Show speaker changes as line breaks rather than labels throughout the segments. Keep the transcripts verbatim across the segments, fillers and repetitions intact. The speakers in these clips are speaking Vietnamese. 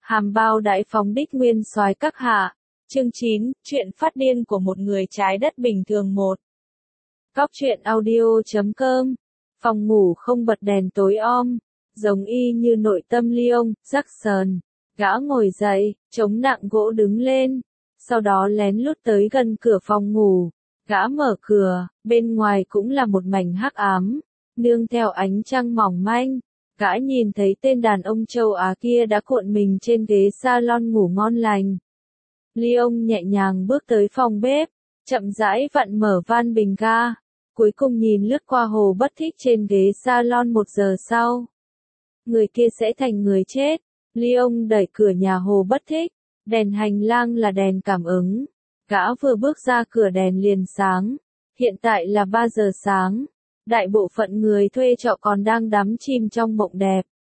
Hàm bao đại phóng đích nguyên soái các hạ. Chương chín, chuyện phát điên của một người trái đất bình thường một. Cóc truyện audio chấm com. Phòng ngủ không bật đèn tối om, giống y như nội tâm Leon, Jackson. Gã ngồi dậy, chống nặng gỗ đứng lên, sau đó lén lút tới gần cửa phòng ngủ. Gã mở cửa, bên ngoài cũng là một mảnh hắc ám, nương theo ánh trăng mỏng manh. Gã nhìn thấy tên đàn ông châu Á kia đã cuộn mình trên ghế salon ngủ ngon lành. Leon nhẹ nhàng bước tới phòng bếp, chậm rãi vặn mở van bình ga, cuối cùng nhìn lướt qua Hồ Bất Thích trên ghế salon một giờ sau. Người kia sẽ thành người chết. Leon đẩy cửa nhà Hồ Bất Thích, đèn hành lang là đèn cảm ứng. Gã vừa bước ra cửa đèn liền sáng. Hiện tại là ba giờ sáng. Đại bộ phận người thuê trọ còn đang đắm chìm trong mộng đẹp.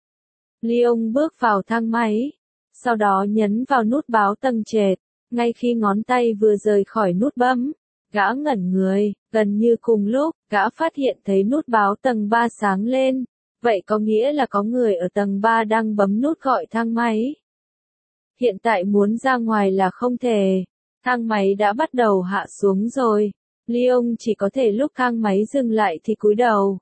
Leon bước vào thang máy, sau đó nhấn vào nút báo tầng trệt. Ngay khi ngón tay vừa rời khỏi nút bấm, gã ngẩn người, gần như cùng lúc, gã phát hiện thấy nút báo tầng ba sáng lên. Vậy có nghĩa là có người ở tầng ba đang bấm nút gọi thang máy. Hiện tại muốn ra ngoài là không thể. Thang máy đã bắt đầu hạ xuống rồi. Leon chỉ có thể lúc thang máy dừng lại thì cúi đầu.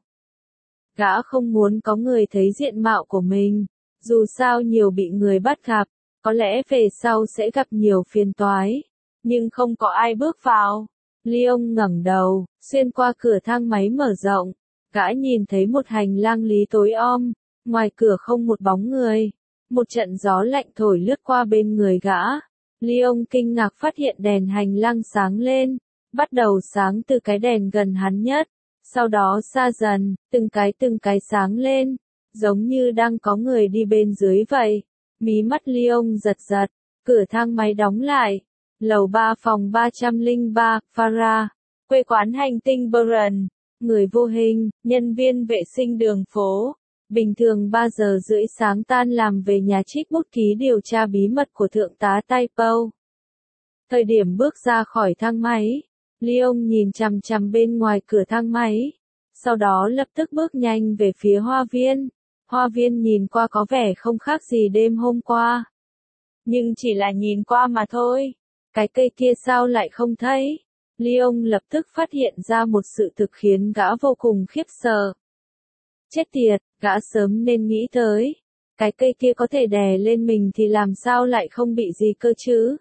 Gã không muốn có người thấy diện mạo của mình. Dù sao nhiều bị người bắt gặp, có lẽ về sau sẽ gặp nhiều phiền toái. Nhưng không có ai bước vào. Leon ngẩng đầu, xuyên qua cửa thang máy mở rộng. Gã nhìn thấy một hành lang lý tối om, ngoài cửa không một bóng người. Một trận gió lạnh thổi lướt qua bên người gã. Leon kinh ngạc phát hiện đèn hành lang sáng lên, bắt đầu sáng từ cái đèn gần hắn nhất, sau đó xa dần, từng cái từng cái sáng lên, giống như đang có người đi bên dưới vậy. Mí mắt Leon giật giật, cửa thang máy đóng lại. Lầu ba phòng ba trăm lẻ ba, Farah, quê quán hành tinh Buran. Người vô hình, nhân viên vệ sinh đường phố. Bình thường ba giờ rưỡi sáng tan làm về nhà trích bút ký điều tra bí mật của thượng tá Taipo. Thời điểm bước ra khỏi thang máy, Leon nhìn chằm chằm bên ngoài cửa thang máy. Sau đó lập tức bước nhanh về phía hoa viên. Hoa viên nhìn qua có vẻ không khác gì đêm hôm qua. Nhưng chỉ là nhìn qua mà thôi. Cái cây kia sao lại không thấy? Leon lập tức phát hiện ra một sự thực khiến gã vô cùng khiếp sợ. Chết tiệt, gã sớm nên nghĩ tới. Cái cây kia có thể đè lên mình thì làm sao lại không bị gì cơ chứ?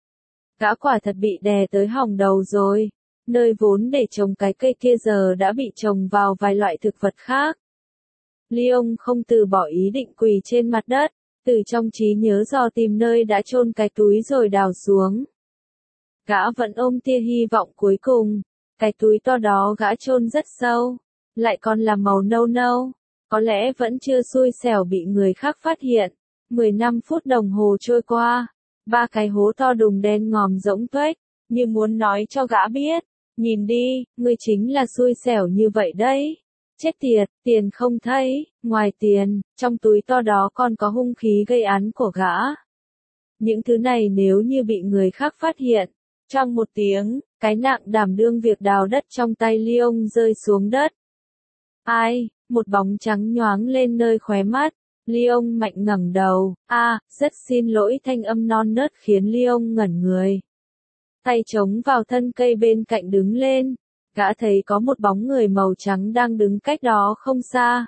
Gã quả thật bị đè tới hỏng đầu rồi. Nơi vốn để trồng cái cây kia giờ đã bị trồng vào vài loại thực vật khác. Leon không từ bỏ ý định quỳ trên mặt đất, từ trong trí nhớ dò tìm nơi đã chôn cái túi rồi đào xuống. Gã vẫn ôm tia hy vọng cuối cùng. Cái túi to đó gã chôn rất sâu, lại còn là màu nâu nâu. Có lẽ vẫn chưa xui xẻo bị người khác phát hiện. mười lăm phút đồng hồ trôi qua, ba cái hố to đùng đen ngòm rỗng tuếch, như muốn nói cho gã biết, nhìn đi, ngươi chính là xui xẻo như vậy đấy. Chết tiệt, tiền không thấy, ngoài tiền, trong túi to đó còn có hung khí gây án của gã. Những thứ này nếu như bị người khác phát hiện, trong một tiếng, cái nặng đảm đương việc đào đất trong tay Leon rơi xuống đất. Ai, một bóng trắng nhoáng lên nơi khóe mắt. Leon mạnh ngẩng đầu. A, à, rất xin lỗi, thanh âm non nớt khiến Leon ngẩn người. Tay chống vào thân cây bên cạnh đứng lên. Gã thấy có một bóng người màu trắng đang đứng cách đó không xa.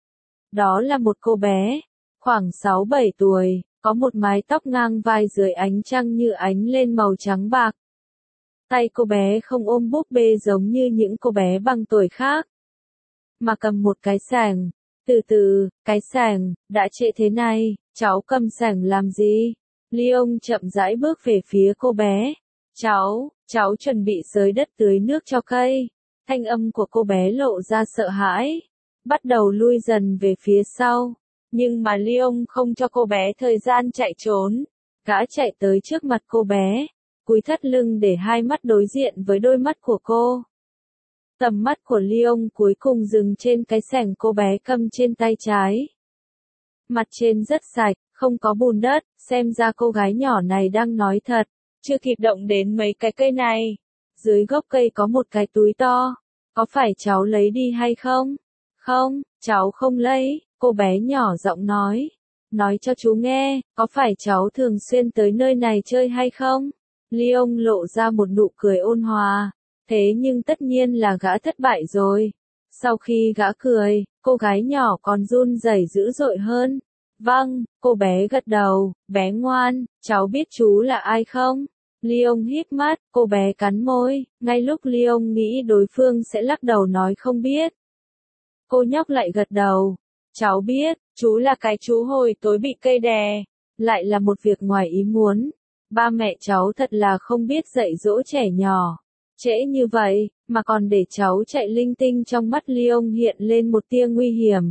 Đó là một cô bé, khoảng sáu bảy tuổi, có một mái tóc ngang vai dưới ánh trăng như ánh lên màu trắng bạc. Tay cô bé không ôm búp bê giống như những cô bé bằng tuổi khác, mà cầm một cái xẻng. Từ từ, cái xẻng, đã trễ thế này, cháu cầm xẻng làm gì? Leon chậm rãi bước về phía cô bé. Cháu, cháu chuẩn bị xới đất tưới nước cho cây. Thanh âm của cô bé lộ ra sợ hãi, bắt đầu lui dần về phía sau. Nhưng mà Leon không cho cô bé thời gian chạy trốn. Gã chạy tới trước mặt cô bé, cúi thắt lưng để hai mắt đối diện với đôi mắt của cô. Tầm mắt của Leon cuối cùng dừng trên cái xẻng cô bé cầm trên tay trái. Mặt trên rất sạch, không có bùn đất, xem ra cô gái nhỏ này đang nói thật. Chưa kịp động đến mấy cái cây này. Dưới gốc cây có một cái túi to. Có phải cháu lấy đi hay không? Không, cháu không lấy, cô bé nhỏ giọng nói. nói cho chú nghe, có phải cháu thường xuyên tới nơi này chơi hay không? Leon lộ ra một nụ cười ôn hòa, thế nhưng tất nhiên là gã thất bại rồi. Sau khi gã cười, cô gái nhỏ còn run rẩy dữ dội hơn. Vâng, cô bé gật đầu, bé ngoan, cháu biết chú là ai không? Leon híp mắt, cô bé cắn môi, ngay lúc Leon nghĩ đối phương sẽ lắc đầu nói không biết. Cô nhóc lại gật đầu, cháu biết, chú là cái chú hồi tối bị cây đè, lại là một việc ngoài ý muốn. Ba mẹ cháu thật là không biết dạy dỗ trẻ nhỏ. Trễ như vậy, mà còn để cháu chạy linh tinh. Trong mắt Leon hiện lên một tia nguy hiểm.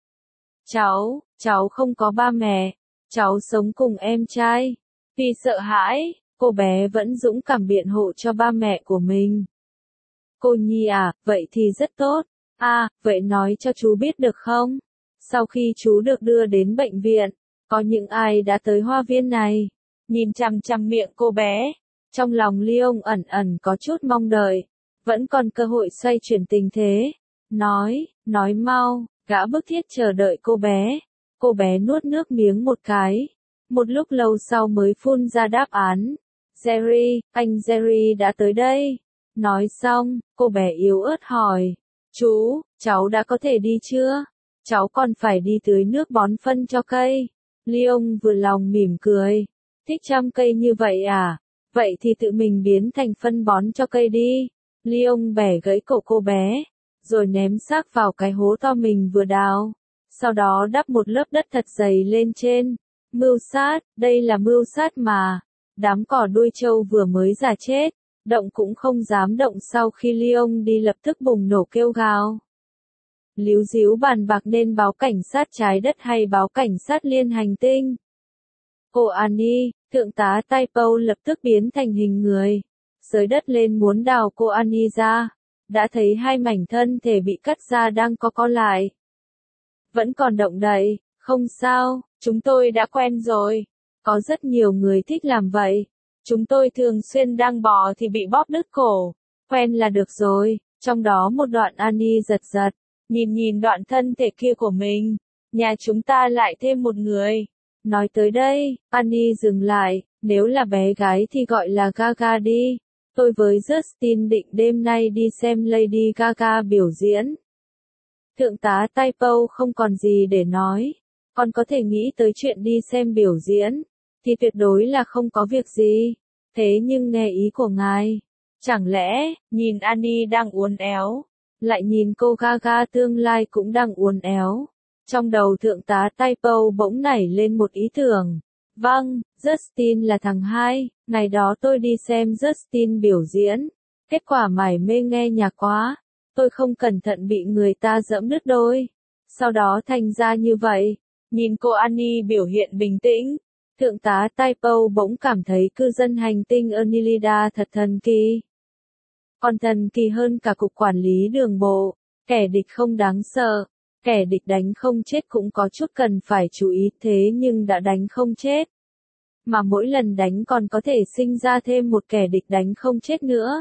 Cháu, cháu không có ba mẹ, cháu sống cùng em trai. Vì sợ hãi, cô bé vẫn dũng cảm biện hộ cho ba mẹ của mình. Cô Nhi à, vậy thì rất tốt. À, vậy nói cho chú biết được không? Sau khi chú được đưa đến bệnh viện, có những ai đã tới hoa viên này? Nhìn chằm chằm miệng cô bé, trong lòng Leon ẩn ẩn có chút mong đợi, vẫn còn cơ hội xoay chuyển tình thế. Nói, nói mau, gã bức thiết chờ đợi cô bé. Cô bé nuốt nước miếng một cái, một lúc lâu sau mới phun ra đáp án. Jerry, anh Jerry đã tới đây. Nói xong, cô bé yếu ớt hỏi, chú, cháu đã có thể đi chưa? Cháu còn phải đi tưới nước bón phân cho cây. Leon vừa lòng mỉm cười. Thích chăm cây như vậy à? Vậy thì tự mình biến thành phân bón cho cây đi. Leon bẻ gãy cổ cô bé, rồi ném xác vào cái hố to mình vừa đào. Sau đó đắp một lớp đất thật dày lên trên. Mưu sát, đây là mưu sát mà. Đám cỏ đuôi trâu vừa mới già chết, động cũng không dám động. Sau khi Leon đi lập tức bùng nổ kêu gào. Líu díu bàn bạc nên báo cảnh sát trái đất hay báo cảnh sát liên hành tinh. Cô Annie, thượng tá Typo lập tức biến thành hình người, xới đất lên muốn đào cô Annie ra. Đã thấy hai mảnh thân thể bị cắt ra đang co co lại. Vẫn còn động đậy, không sao, chúng tôi đã quen rồi. Có rất nhiều người thích làm vậy. Chúng tôi thường xuyên đang bò thì bị bóp đứt cổ. Quen là được rồi. Trong đó một đoạn Annie giật giật, nhìn nhìn đoạn thân thể kia của mình. Nhà chúng ta lại thêm một người. Nói tới đây, Annie dừng lại, nếu là bé gái thì gọi là Gaga đi. Tôi với Justin định đêm nay đi xem Lady Gaga biểu diễn. Thượng tá Typo không còn gì để nói. Còn có thể nghĩ tới chuyện đi xem biểu diễn, thì tuyệt đối là không có việc gì. Thế nhưng nghe ý của ngài, chẳng lẽ, nhìn Annie đang uốn éo, lại nhìn cô Gaga tương lai cũng đang uốn éo. Trong đầu thượng tá Typo bỗng nảy lên một ý tưởng. Vâng, Justin là thằng hai, ngày đó tôi đi xem Justin biểu diễn. Kết quả mải mê nghe nhạc quá, tôi không cẩn thận bị người ta giẫm đứt đôi. Sau đó thành ra như vậy. Nhìn cô Annie biểu hiện bình tĩnh, thượng tá Typo bỗng cảm thấy cư dân hành tinh Ernilida thật thần kỳ. Còn thần kỳ hơn cả cục quản lý đường bộ. Kẻ địch không đáng sợ, kẻ địch đánh không chết cũng có chút cần phải chú ý, thế nhưng đã đánh không chết. Mà mỗi lần đánh còn có thể sinh ra thêm một kẻ địch đánh không chết nữa.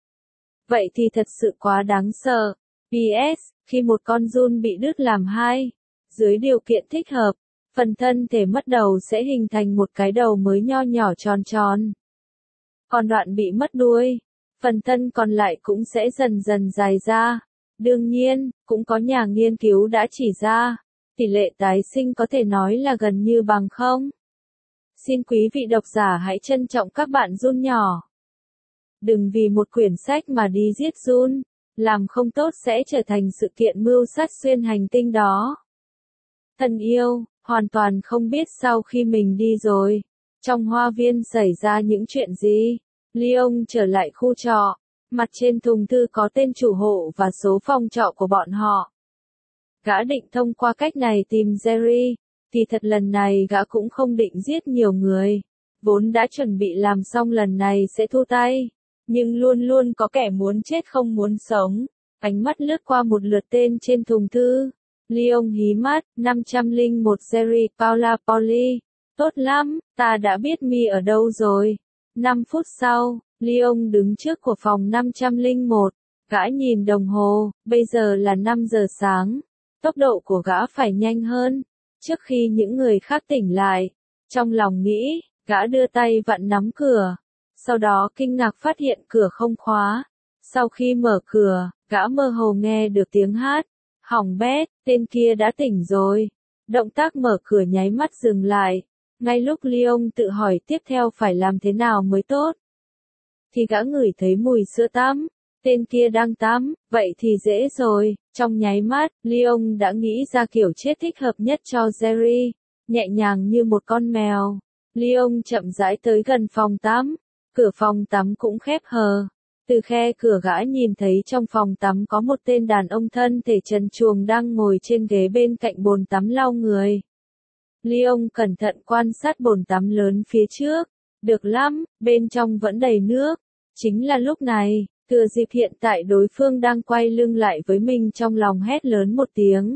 Vậy thì thật sự quá đáng sợ. pê ét, khi một con giun bị đứt làm hai, dưới điều kiện thích hợp, phần thân thể mất đầu sẽ hình thành một cái đầu mới nho nhỏ tròn tròn. Còn đoạn bị mất đuôi, phần thân còn lại cũng sẽ dần dần dài ra. Đương nhiên, cũng có nhà nghiên cứu đã chỉ ra, tỷ lệ tái sinh có thể nói là gần như bằng không. Xin quý vị độc giả hãy trân trọng các bạn giun nhỏ. Đừng vì một quyển sách mà đi giết giun, làm không tốt sẽ trở thành sự kiện mưu sát xuyên hành tinh đó. Thân yêu, hoàn toàn không biết sau khi mình đi rồi, trong hoa viên xảy ra những chuyện gì. Leon trở lại khu trọ, mặt trên thùng thư có tên chủ hộ và số phòng trọ của bọn họ. Gã định thông qua cách này tìm Jerry, thì thật lần này gã cũng không định giết nhiều người. Vốn đã chuẩn bị làm xong lần này sẽ thu tay, nhưng luôn luôn có kẻ muốn chết không muốn sống. Ánh mắt lướt qua một lượt tên trên thùng thư. Leon hí mắt, năm trăm lẻ một Jerry Paula Polly. Tốt lắm, ta đã biết mi ở đâu rồi. năm phút sau, Leon đứng trước của phòng năm trăm lẻ một. Gã nhìn đồng hồ, bây giờ là năm giờ sáng. Tốc độ của gã phải nhanh hơn. Trước khi những người khác tỉnh lại, trong lòng nghĩ, gã đưa tay vặn nắm cửa. Sau đó kinh ngạc phát hiện cửa không khóa. Sau khi mở cửa, gã mơ hồ nghe được tiếng hát. Hỏng bét, tên kia đã tỉnh rồi. Động tác mở cửa nháy mắt dừng lại. Ngay lúc Leon tự hỏi tiếp theo phải làm thế nào mới tốt, thì gã ngửi thấy mùi sữa tắm. Tên kia đang tắm, vậy thì dễ rồi. Trong nháy mắt, Leon đã nghĩ ra kiểu chết thích hợp nhất cho Jerry. Nhẹ nhàng như một con mèo, Leon chậm rãi tới gần phòng tắm. Cửa phòng tắm cũng khép hờ. Từ khe cửa gã nhìn thấy trong phòng tắm có một tên đàn ông thân thể trần truồng đang ngồi trên ghế bên cạnh bồn tắm lau người. Leon cẩn thận quan sát bồn tắm lớn phía trước. Được lắm, bên trong vẫn đầy nước. Chính là lúc này, thừa dịp hiện tại đối phương đang quay lưng lại với mình, trong lòng hét lớn một tiếng.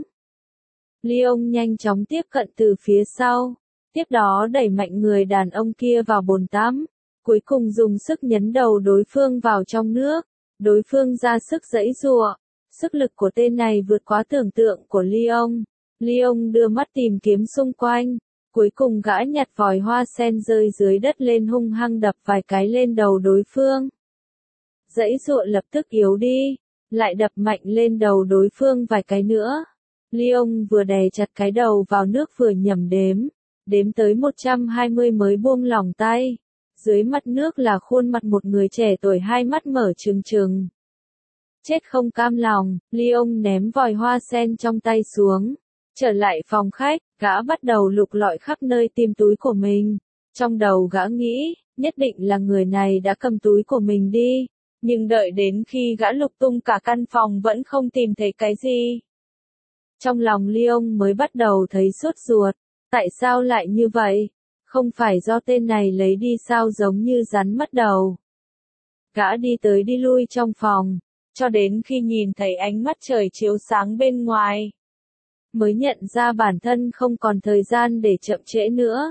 Leon nhanh chóng tiếp cận từ phía sau. Tiếp đó đẩy mạnh người đàn ông kia vào bồn tắm. Cuối cùng dùng sức nhấn đầu đối phương vào trong nước. Đối phương ra sức giãy giụa. Sức lực của tên này vượt quá tưởng tượng của Leon. Leon đưa mắt tìm kiếm xung quanh. Cuối cùng gã nhặt vòi hoa sen rơi dưới đất lên, hung hăng đập vài cái lên đầu đối phương. Giãy giụa lập tức yếu đi. Lại đập mạnh lên đầu đối phương vài cái nữa. Leon vừa đè chặt cái đầu vào nước vừa nhẩm đếm. Đếm tới một trăm hai mươi mới buông lỏng tay. Dưới mặt nước là khuôn mặt một người trẻ tuổi, hai mắt mở trừng trừng. Chết không cam lòng, Leon ném vòi hoa sen trong tay xuống. Trở lại phòng khách, gã bắt đầu lục lọi khắp nơi tìm túi của mình. Trong đầu gã nghĩ, nhất định là người này đã cầm túi của mình đi. Nhưng đợi đến khi gã lục tung cả căn phòng vẫn không tìm thấy cái gì. Trong lòng Leon mới bắt đầu thấy sốt ruột. Tại sao lại như vậy? Không phải do tên này lấy đi sao, giống như rắn mất đầu. Gã đi tới đi lui trong phòng, cho đến khi nhìn thấy ánh mắt trời chiếu sáng bên ngoài, mới nhận ra bản thân không còn thời gian để chậm trễ nữa.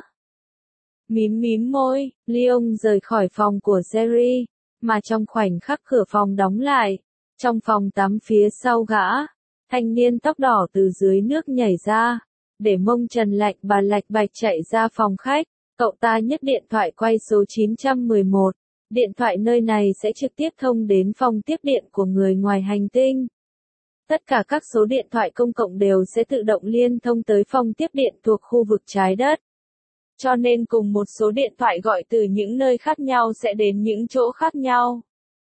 Mím mím môi, Leon rời khỏi phòng của Jerry, mà trong khoảnh khắc cửa phòng đóng lại, trong phòng tắm phía sau gã, thanh niên tóc đỏ từ dưới nước nhảy ra, để mông trần lạnh bà lạch bạch chạy ra phòng khách. Cậu ta nhấc điện thoại quay số chín trăm mười một. Điện thoại nơi này sẽ trực tiếp thông đến phòng tiếp điện của người ngoài hành tinh. Tất cả các số điện thoại công cộng đều sẽ tự động liên thông tới phòng tiếp điện thuộc khu vực trái đất. Cho nên cùng một số điện thoại gọi từ những nơi khác nhau sẽ đến những chỗ khác nhau.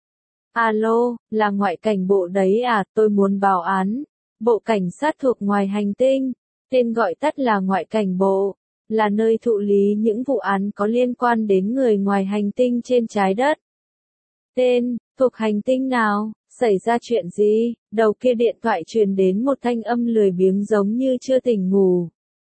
Alo, là ngoại cảnh bộ đấy à, tôi muốn báo án. Bộ cảnh sát thuộc ngoài hành tinh, tên gọi tắt là ngoại cảnh bộ, là nơi thụ lý những vụ án có liên quan đến người ngoài hành tinh trên trái đất. Tên, thuộc hành tinh nào, xảy ra chuyện gì? Đầu kia điện thoại truyền đến một thanh âm lười biếng giống như chưa tỉnh ngủ.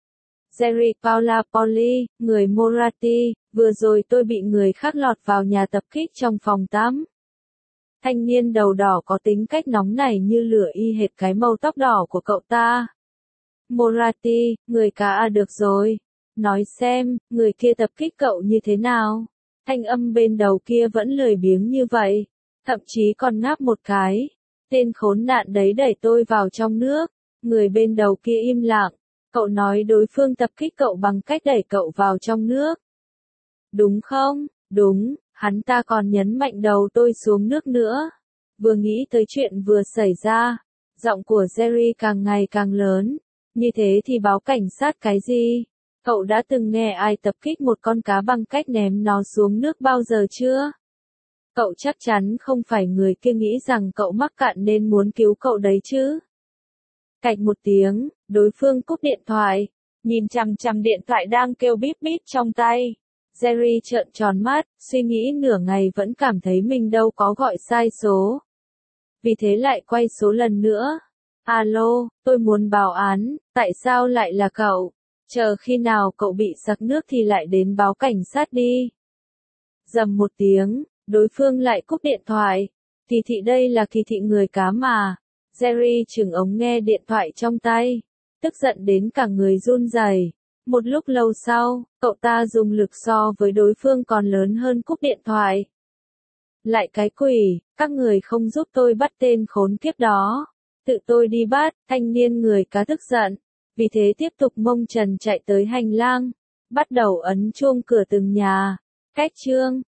Jerry Paula Polly, người Moratti, vừa rồi tôi bị người khác lọt vào nhà tập kích trong phòng tắm. Thanh niên đầu đỏ có tính cách nóng nảy như lửa, y hệt cái màu tóc đỏ của cậu ta. Moratti, người cá à, được rồi. Nói xem, người kia tập kích cậu như thế nào? Thanh âm bên đầu kia vẫn lười biếng như vậy, thậm chí còn ngáp một cái. Tên khốn nạn đấy đẩy tôi vào trong nước. Người bên đầu kia im lặng. Cậu nói đối phương tập kích cậu bằng cách đẩy cậu vào trong nước. Đúng không? Đúng, hắn ta còn nhấn mạnh đầu tôi xuống nước nữa. Vừa nghĩ tới chuyện vừa xảy ra, giọng của Jerry càng ngày càng lớn. Như thế thì báo cảnh sát cái gì? Cậu đã từng nghe ai tập kích một con cá bằng cách ném nó xuống nước bao giờ chưa? Cậu chắc chắn không phải người kia nghĩ rằng cậu mắc cạn nên muốn cứu cậu đấy chứ? Cạch một tiếng, đối phương cúp điện thoại, nhìn chằm chằm điện thoại đang kêu bíp bíp trong tay. Jerry trợn tròn mắt, suy nghĩ nửa ngày vẫn cảm thấy mình đâu có gọi sai số. Vì thế lại quay số lần nữa. Alo, tôi muốn báo án, tại sao lại là cậu? Chờ khi nào cậu bị sặc nước thì lại đến báo cảnh sát đi. Dầm một tiếng, đối phương lại cúp điện thoại. Kỳ thị đây là kỳ thị người cá mà. Jerry chừng ống nghe điện thoại trong tay, tức giận đến cả người run rẩy. Một lúc lâu sau, cậu ta dùng lực so với đối phương còn lớn hơn cúp điện thoại. Lại cái quỷ, các người không giúp tôi bắt tên khốn kiếp đó. Tự tôi đi bắt, thanh niên người cá tức giận. vì thế tiếp tục mông trần chạy tới hành lang, bắt đầu ấn chuông cửa từng nhà. Cách chương